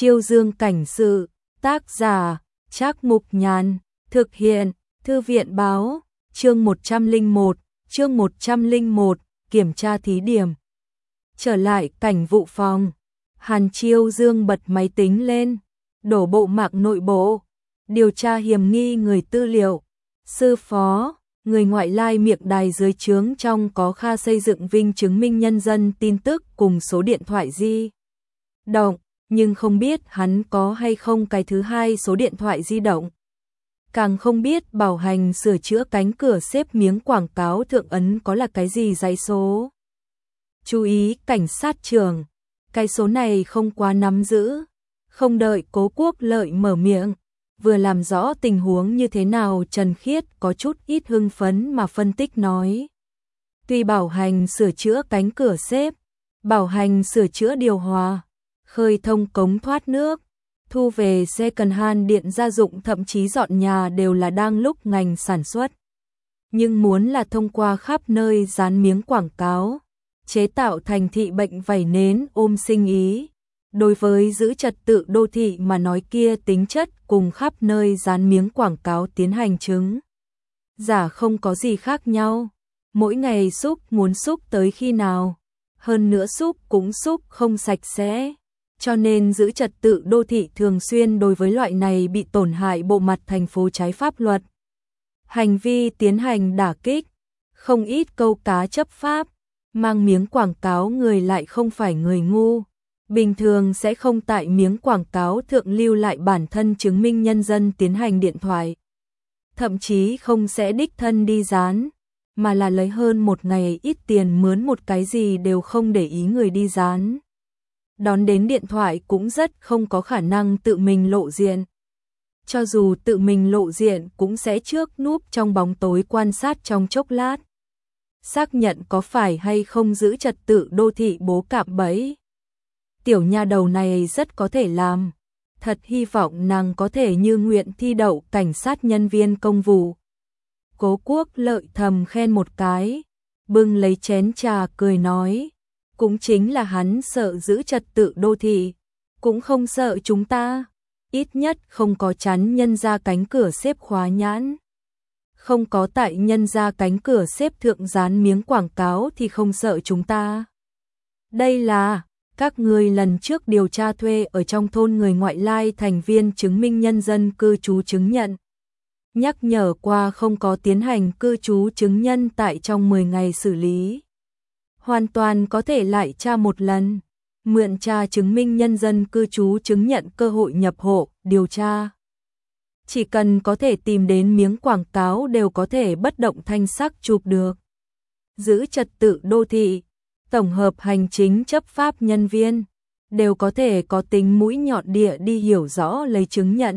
Chiêu Dương cảnh sự, tác giả, Trác Mục Nhàn, thực hiện, Thư viện báo, chương 101, kiểm tra thí điểm. Trở lại cảnh vụ phòng, Hàn Chiêu Dương bật máy tính lên, đổ bộ mạng nội bộ, điều tra hiểm nghi người tư liệu, sư phó, người ngoại lai miệng đài dưới trướng trong có Kha xây dựng Vinh chứng minh nhân dân tin tức cùng số điện thoại di động, nhưng không biết hắn có hay không cái thứ hai số điện thoại di động. Càng không biết bảo hành sửa chữa cánh cửa xếp miếng quảng cáo thượng ấn có là cái gì dãy số. Chú ý cảnh sát trưởng, cái số này không quá nắm giữ. Không đợi Cố Quốc Lợi mở miệng, vừa làm rõ tình huống như thế nào, Trần Khiết có chút ít hưng phấn mà phân tích nói. Tuy bảo hành sửa chữa cánh cửa xếp, bảo hành sửa chữa điều hòa, khơi thông cống thoát nước, thu về second hand điện gia dụng, thậm chí dọn nhà đều là đang lúc ngành sản xuất. Nhưng muốn là thông qua khắp nơi dán miếng quảng cáo, chế tạo thành thị bệnh vẩy nến ôm sinh ý. Đối với giữ trật tự đô thị mà nói kia tính chất cùng khắp nơi dán miếng quảng cáo tiến hành chứng giả không có gì khác nhau. Mỗi ngày xúc muốn xúc tới khi nào, hơn nữa xúc cũng xúc không sạch sẽ. Cho nên giữ trật tự đô thị thường xuyên đối với loại này bị tổn hại bộ mặt thành phố trái pháp luật hành vi tiến hành đả kích. Không ít câu cá chấp pháp, mang miếng quảng cáo người lại không phải người ngu, bình thường sẽ không tại miếng quảng cáo thượng lưu lại bản thân chứng minh nhân dân tiến hành điện thoại. Thậm chí không sẽ đích thân đi dán, mà là lấy hơn một ngày ít tiền mướn một cái gì đều không để ý người đi dán. Đón đến điện thoại cũng rất không có khả năng tự mình lộ diện. Cho dù tự mình lộ diện cũng sẽ trước núp trong bóng tối quan sát trong chốc lát, xác nhận có phải hay không giữ trật tự đô thị bố cạm bẫy. Tiểu nha đầu này rất có thể làm, thật hy vọng nàng có thể như nguyện thi đậu cảnh sát nhân viên công vụ. Cố Quốc Lợi thầm khen một cái, bưng lấy chén trà cười nói, cũng chính là hắn sợ giữ trật tự đô thị, cũng không sợ chúng ta, ít nhất không có chắn nhân ra cánh cửa xếp khóa nhãn. Không có tại nhân ra cánh cửa xếp thượng dán miếng quảng cáo thì không sợ chúng ta. Đây là các người lần trước điều tra thuê ở trong thôn người ngoại lai thành viên chứng minh nhân dân cư trú chứng nhận. Nhắc nhở qua không có tiến hành cư trú chứng nhân tại trong 10 ngày xử lý. Hoàn toàn có thể lại tra một lần, mượn tra chứng minh nhân dân cư trú chứng nhận cơ hội nhập hộ, điều tra. Chỉ cần có thể tìm đến miếng quảng cáo đều có thể bất động thanh sắc chụp được. Giữ trật tự đô thị, tổng hợp hành chính chấp pháp nhân viên, đều có thể có tính mũi nhọn địa đi hiểu rõ lấy chứng nhận.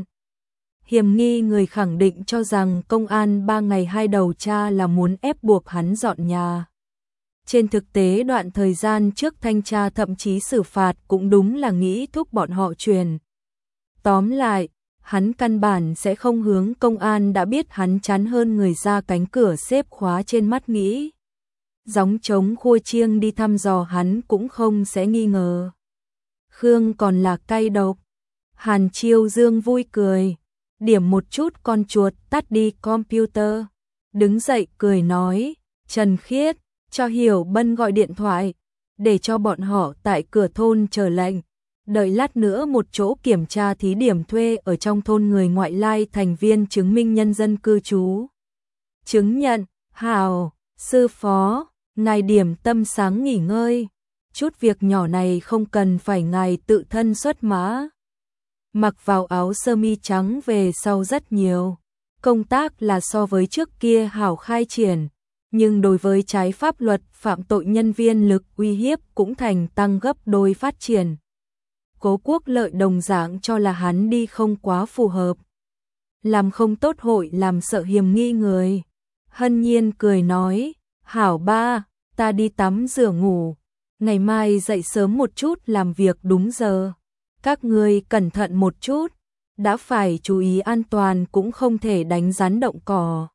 Hiểm nghi người khẳng định cho rằng công an 3 ngày 2 đầu tra là muốn ép buộc hắn dọn nhà. Trên thực tế đoạn thời gian trước thanh tra thậm chí xử phạt cũng đúng là nghĩ thúc bọn họ truyền. Tóm lại, hắn căn bản sẽ không hướng công an đã biết hắn chắn hơn người ra cánh cửa xếp khóa trên mắt nghĩ. Gióng trống khua chiêng đi thăm dò hắn cũng không sẽ nghi ngờ. Khương còn là cay độc. Hàn Chiêu Dương vui cười, điểm một chút con chuột tắt đi computer. Đứng dậy cười nói, Trần Khiết, cho Hiểu Bân gọi điện thoại, để cho bọn họ tại cửa thôn chờ lệnh. Đợi lát nữa một chỗ kiểm tra thí điểm thuê ở trong thôn người ngoại lai thành viên chứng minh nhân dân cư trú. Chứng nhận, hào, sư phó, ngài điểm tâm sáng nghỉ ngơi. Chút việc nhỏ này không cần phải ngài tự thân xuất mã. Mặc vào áo sơ mi trắng về sau rất nhiều. Công tác là so với trước kia hảo khai triển. Nhưng đối với trái pháp luật phạm tội nhân viên lực uy hiếp cũng thành tăng gấp đôi phát triển. Cố Quốc Lợi đồng dạng cho là hắn đi không quá phù hợp. Làm không tốt hội làm sợ hiểm nghi người. Hân Nhiên cười nói, hảo ba, ta đi tắm rửa ngủ. Ngày mai dậy sớm một chút làm việc đúng giờ. Các ngươi cẩn thận một chút, đã phải chú ý an toàn cũng không thể đánh rắn động cỏ.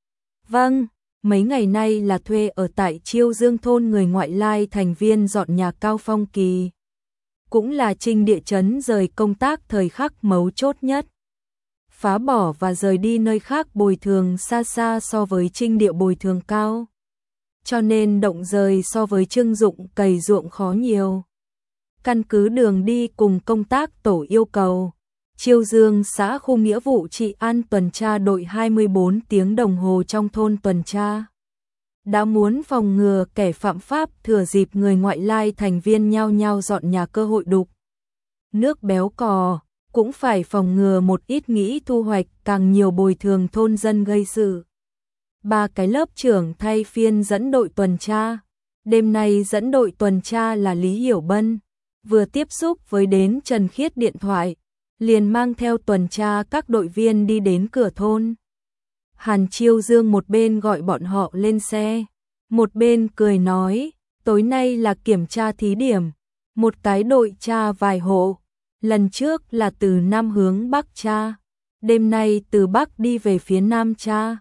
Vâng, mấy ngày nay là thuê ở tại Chiêu Dương thôn người ngoại lai thành viên dọn nhà Cao Phong Kỳ. cũng là Trinh địa chấn rời công tác thời khắc mấu chốt nhất. Phá bỏ và rời đi nơi khác bồi thường xa xa so với Trinh địa bồi thường cao. Cho nên động rời so với Trương Dụng cày ruộng khó nhiều. Căn cứ đường đi cùng công tác tổ yêu cầu, Chiêu Dương xã khu nghĩa vụ trị an tuần tra đội 24 tiếng đồng hồ trong thôn tuần tra. Đã muốn phòng ngừa kẻ phạm pháp thừa dịp người ngoại lai thành viên nhao nhao dọn nhà cơ hội đục nước béo cò, cũng phải phòng ngừa một ít nghĩ thu hoạch càng nhiều bồi thường thôn dân gây sự. 3 cái lớp trưởng thay phiên dẫn đội tuần tra. Đêm nay dẫn đội tuần tra là Lý Hiểu Bân, vừa tiếp xúc với đến Trần Khiết điện thoại, liền mang theo tuần tra các đội viên đi đến cửa thôn. Hàn Chiêu Dương một bên gọi bọn họ lên xe, một bên cười nói, tối nay là kiểm tra thí điểm, một cái đội tra vài hộ, lần trước là từ Nam hướng Bắc tra, đêm nay từ Bắc đi về phía Nam tra.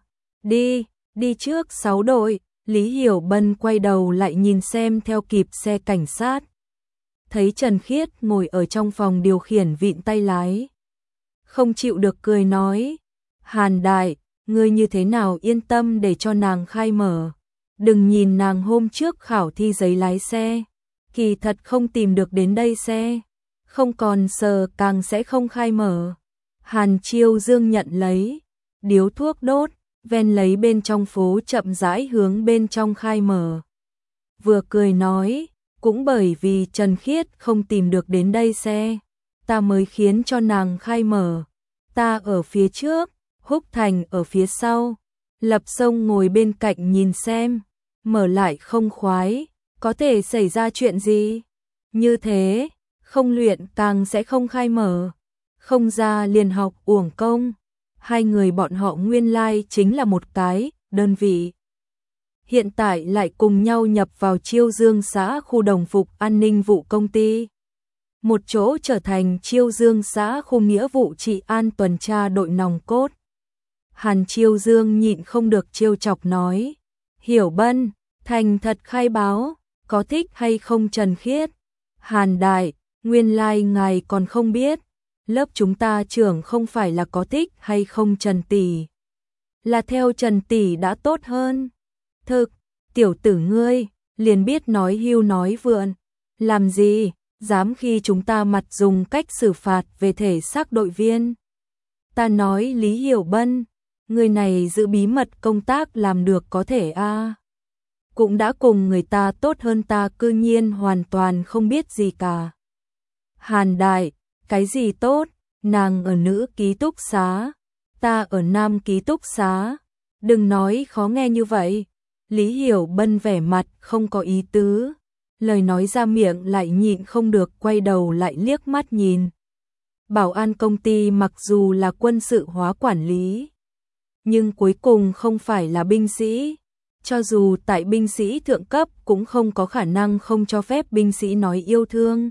Đi trước 6 đội. Lý Hiểu Bân quay đầu lại nhìn xem theo kịp xe cảnh sát. Thấy Trần Khiết ngồi ở trong phòng điều khiển vịn tay lái. Không chịu được cười nói, Hàn đại, ngươi như thế nào yên tâm để cho nàng khai mở. Đừng nhìn nàng hôm trước khảo thi giấy lái xe, kỳ thật không tìm được đến đây xe, không còn sờ càng sẽ không khai mở. Hàn Chiêu Dương nhận lấy điếu thuốc đốt, ven lấy bên trong phố chậm rãi hướng bên trong khai mở. Vừa cười nói, cũng bởi vì Trần Khiết không tìm được đến đây xe, ta mới khiến cho nàng khai mở. Ta ở phía trước, Húc Thành ở phía sau. Lập Sông ngồi bên cạnh nhìn xem, mở lại không khoái, có thể xảy ra chuyện gì? Như thế, không luyện càng sẽ không khai mở, không ra liền học uổng công. Hai người bọn họ nguyên lai chính là một cái đơn vị. Hiện tại lại cùng nhau nhập vào Chiêu Dương xã khu đồng phục an ninh vụ công ty. Một chỗ trở thành Chiêu Dương xã khu nghĩa vụ trị an tuần tra đội nòng cốt. Hàn Chiêu Dương nhịn không được trêu chọc nói, Hiểu Bân, thành thật khai báo, có thích hay không Trần Khiết? Hàn đại, nguyên lai ngài còn không biết, lớp chúng ta trưởng không phải là có thích hay không Trần tỷ, là theo Trần tỷ đã tốt hơn. Thực, tiểu tử ngươi, liền biết nói hưu nói vượn, làm gì, dám khi chúng ta mặt dùng cách xử phạt về thể xác đội viên. Ta nói Lý Hiểu Bân, người này giữ bí mật công tác làm được có thể a? Cũng đã cùng người ta tốt hơn ta cư nhiên hoàn toàn không biết gì cả. Hàn đại, cái gì tốt, nàng ở nữ ký túc xá, ta ở nam ký túc xá, đừng nói khó nghe như vậy. Lý Hiểu Bân vẻ mặt không có ý tứ, lời nói ra miệng lại nhịn không được quay đầu lại liếc mắt nhìn. Bảo an công ty mặc dù là quân sự hóa quản lý, nhưng cuối cùng không phải là binh sĩ. Cho dù tại binh sĩ thượng cấp cũng không có khả năng không cho phép binh sĩ nói yêu thương.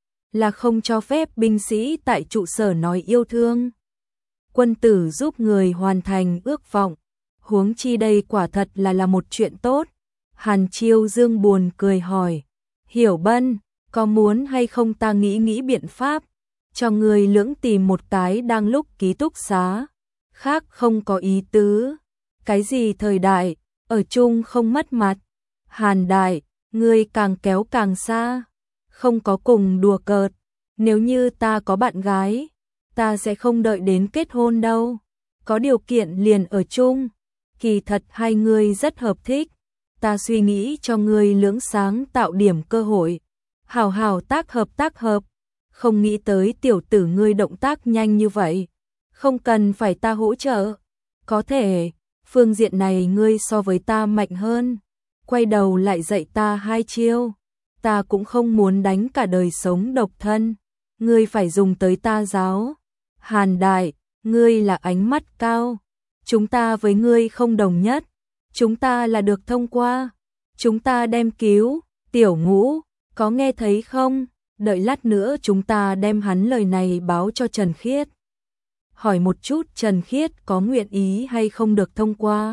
Là không cho phép binh sĩ tại trụ sở nói yêu thương. Quân tử giúp người hoàn thành ước vọng, huống chi đây quả thật là một chuyện tốt. Hàn Chiêu Dương buồn cười hỏi, Hiểu Bân, có muốn hay không ta nghĩ biện pháp, cho người lưỡng tìm một cái đang lúc ký túc xá, khác không có ý tứ. Cái gì thời đại, ở chung không mất mặt. Hàn đại, ngươi càng kéo càng xa, không có cùng đùa cợt. Nếu như ta có bạn gái, ta sẽ không đợi đến kết hôn đâu. Có điều kiện liền ở chung. Kỳ thật hai người rất hợp thích. Ta suy nghĩ cho ngươi lưỡng sáng tạo điểm cơ hội. Hảo hảo tác hợp. Không nghĩ tới tiểu tử ngươi động tác nhanh như vậy. Không cần phải ta hỗ trợ. Có thể, phương diện này ngươi so với ta mạnh hơn. Quay đầu lại dạy ta 2 chiêu. Ta cũng không muốn đánh cả đời sống độc thân. Ngươi phải dùng tới ta giáo. Hàn đại, ngươi là ánh mắt cao. Chúng ta với ngươi không đồng nhất. Chúng ta là được thông qua. Chúng ta đem cứu. Tiểu Ngũ, có nghe thấy không? Đợi lát nữa chúng ta đem hắn lời này báo cho Trần Khiết. Hỏi một chút Trần Khiết có nguyện ý hay không được thông qua.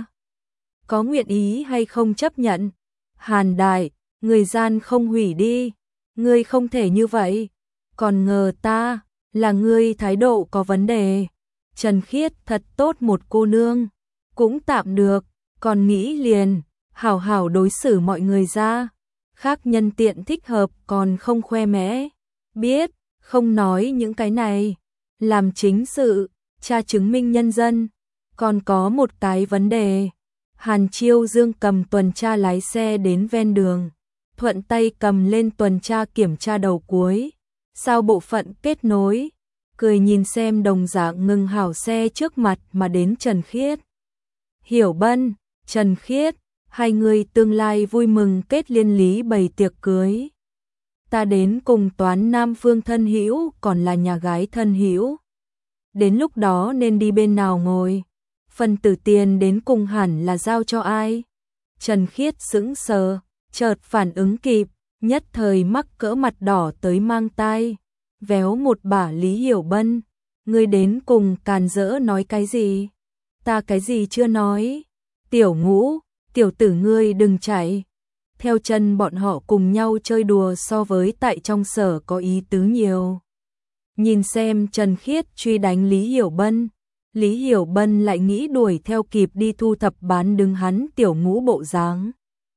Có nguyện ý hay không chấp nhận. Hàn đại, người gian không hủy đi. Ngươi không thể như vậy. còn ngờ ta là ngươi thái độ có vấn đề. Trần Khiết thật tốt một cô nương, cũng tạm được, còn nghĩ liền, hảo hảo đối xử mọi người ra, khác nhân tiện thích hợp còn không khoe mẽ. Biết, không nói những cái này, làm chính sự, tra chứng minh nhân dân. Còn có một cái vấn đề, Hàn Chiêu Dương cầm tuần tra lái xe đến ven đường, thuận tay cầm lên tuần tra kiểm tra đầu cuối, sau bộ phận kết nối, cười nhìn xem đồng dạng ngừng hảo xe trước mặt mà đến Trần Khiết. Hiểu Bân, Trần Khiết, hai người tương lai vui mừng kết liên lý bày tiệc cưới. Ta đến cùng toán nam phương thân hữu còn là nhà gái thân hữu. Đến lúc đó nên đi bên nào ngồi? Phần tử tiền đến cùng hẳn là giao cho ai? Trần Khiết sững sờ, chợt phản ứng kịp, nhất thời mắc cỡ mặt đỏ tới mang tai, véo một bả Lý Hiểu Bân. Ngươi đến cùng càn rỡ nói cái gì? Ta cái gì chưa nói? Tiểu Ngũ, tiểu tử ngươi đừng chạy. Theo chân bọn họ cùng nhau chơi đùa so với tại trong sở có ý tứ nhiều. Nhìn xem Trần Khiết truy đánh Lý Hiểu Bân, Lý Hiểu Bân lại nghĩ đuổi theo kịp đi thu thập bán đứng hắn Tiểu Ngũ bộ dáng.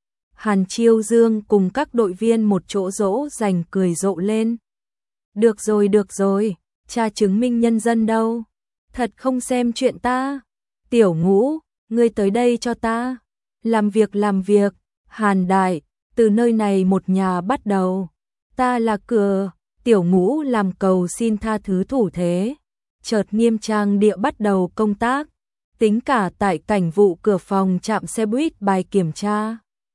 Hàn Chiêu Dương cùng các đội viên một chỗ dỗ dành cười rộ lên. Được rồi, cha chứng minh nhân dân đâu? Thật không xem chuyện ta. Tiểu Ngũ, ngươi tới đây cho ta. Làm việc, Hàn Đại, từ nơi này một nhà bắt đầu. Ta là cửa. Tiểu Ngũ làm cầu xin tha thứ thủ thế, chợt nghiêm trang địa bắt đầu công tác, tính cả tại cảnh vụ cửa phòng trạm xe buýt bài kiểm tra.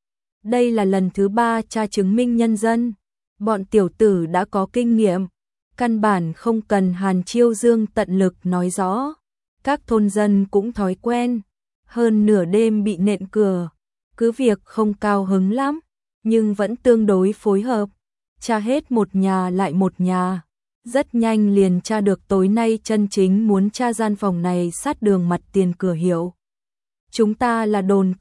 Đây là lần thứ 3 tra chứng minh nhân dân, bọn tiểu tử đã có kinh nghiệm, căn bản không cần Hàn Chiêu Dương tận lực nói rõ, các thôn dân cũng thói quen, hơn nửa đêm bị nện cửa, cứ việc không cao hứng lắm, nhưng vẫn tương đối phối hợp. Tra hết một nhà lại một nhà, rất nhanh liền tra được tối nay chân chính muốn tra gian phòng này sát đường mặt tiền cửa hiệu. Chúng ta là đồn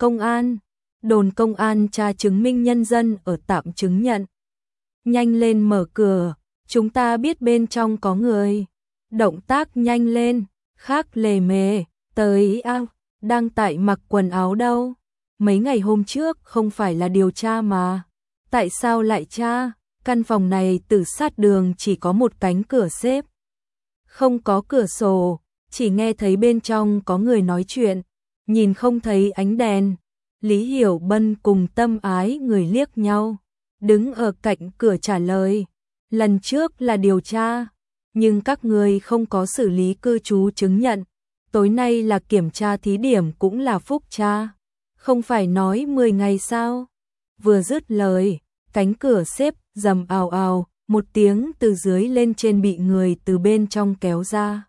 công an tra chứng minh nhân dân ở tạm chứng nhận. Nhanh lên mở cửa, chúng ta biết bên trong có người. Động tác nhanh lên, khác lề mề, tới ao, đang tại mặc quần áo đâu. Mấy ngày hôm trước không phải là điều tra mà, tại sao lại tra? Căn phòng này từ sát đường chỉ có một cánh cửa xếp, không có cửa sổ, chỉ nghe thấy bên trong có người nói chuyện, nhìn không thấy ánh đèn. Lý Hiểu Bân cùng Tâm Ái người liếc nhau, đứng ở cạnh cửa trả lời, lần trước là điều tra, nhưng các người không có xử lý cư trú chứng nhận, tối nay là kiểm tra thí điểm cũng là phúc tra, không phải nói 10 ngày sao? Vừa dứt lời, cánh cửa xếp rầm ào ào, một tiếng từ dưới lên trên bị người từ bên trong kéo ra.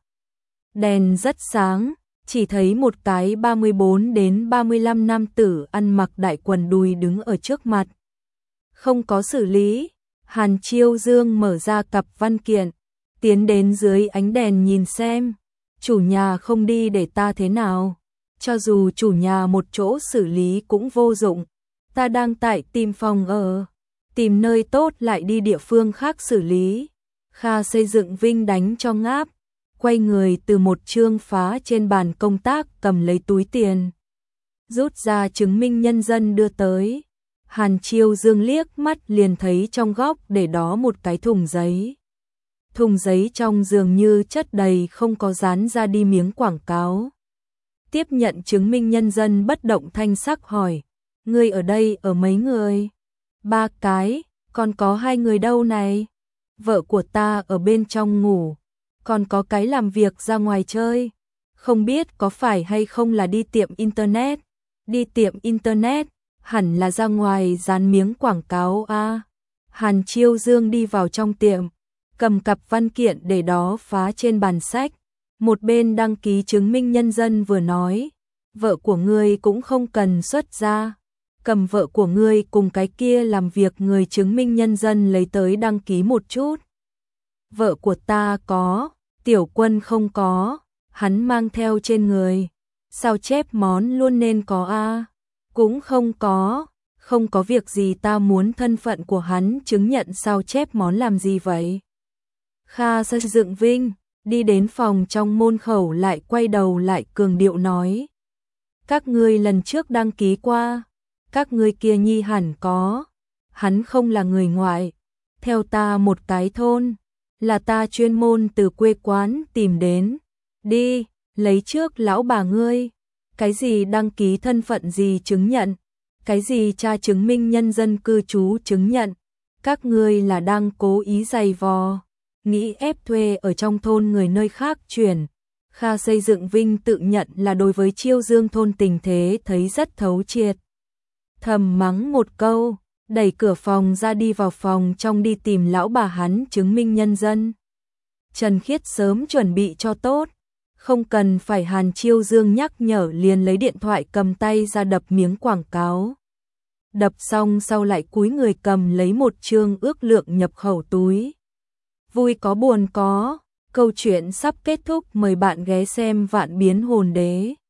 Đèn rất sáng, chỉ thấy một cái 34 đến 35 nam tử ăn mặc đại quần đùi đứng ở trước mặt. Không có xử lý, Hàn Chiêu Dương mở ra cặp văn kiện, tiến đến dưới ánh đèn nhìn xem, chủ nhà không đi để ta thế nào, cho dù chủ nhà một chỗ xử lý cũng vô dụng, ta đang tại tìm phòng ở. Tìm nơi tốt lại đi địa phương khác xử lý. Kha Xây Dựng Vinh đánh cho ngáp, quay người từ một chương phá trên bàn công tác cầm lấy túi tiền, rút ra chứng minh nhân dân đưa tới. Hàn Chiêu Dương liếc mắt liền thấy trong góc để đó một cái thùng giấy. Thùng giấy trong dường như chất đầy không có dán ra đi miếng quảng cáo. Tiếp nhận chứng minh nhân dân bất động thanh sắc hỏi, ngươi ở đây ở mấy người? 3 cái, còn có 2 người đâu này? Vợ của ta ở bên trong ngủ, còn có cái làm việc ra ngoài chơi. Không biết có phải hay không là đi tiệm internet. Đi tiệm internet, hẳn là ra ngoài dán miếng quảng cáo a. Hàn Chiêu Dương đi vào trong tiệm, cầm cặp văn kiện để đó phá trên bàn sách, một bên đăng ký chứng minh nhân dân vừa nói, vợ của ngươi cũng không cần xuất ra. Cầm vợ của ngươi cùng cái kia làm việc người chứng minh nhân dân lấy tới đăng ký một chút. Vợ của ta có, Tiểu Quân không có, hắn mang theo trên người. Sao chép món luôn nên có a? Cũng không có việc gì, ta muốn thân phận của hắn chứng nhận sao chép món làm gì vậy? Kha Xây Dựng Vinh đi đến phòng trong môn khẩu lại quay đầu lại cường điệu nói. Các ngươi lần trước đăng ký qua, các ngươi kia nhi hẳn có. Hắn không là người ngoại, theo ta một cái thôn, là ta chuyên môn từ quê quán tìm đến. Đi, lấy trước lão bà ngươi, cái gì đăng ký thân phận gì chứng nhận, cái gì tra chứng minh nhân dân cư trú chứng nhận, các ngươi là đang cố ý giày vò, nghĩ ép thuê ở trong thôn người nơi khác chuyển. Kha Xây Dựng Vinh tự nhận là đối với Chiêu Dương thôn tình thế thấy rất thấu triệt. Thầm mắng một câu, đẩy cửa phòng ra đi vào phòng trong đi tìm lão bà hắn chứng minh nhân dân. Trần Khiết sớm chuẩn bị cho tốt, không cần phải Hàn Chiêu Dương nhắc nhở liền lấy điện thoại cầm tay ra đập miếng quảng cáo. Đập xong sau lại cúi người cầm lấy một chương ước lượng nhập khẩu túi. Vui có buồn có, câu chuyện sắp kết thúc, mời bạn ghé xem Vạn Biến Hồn Đế.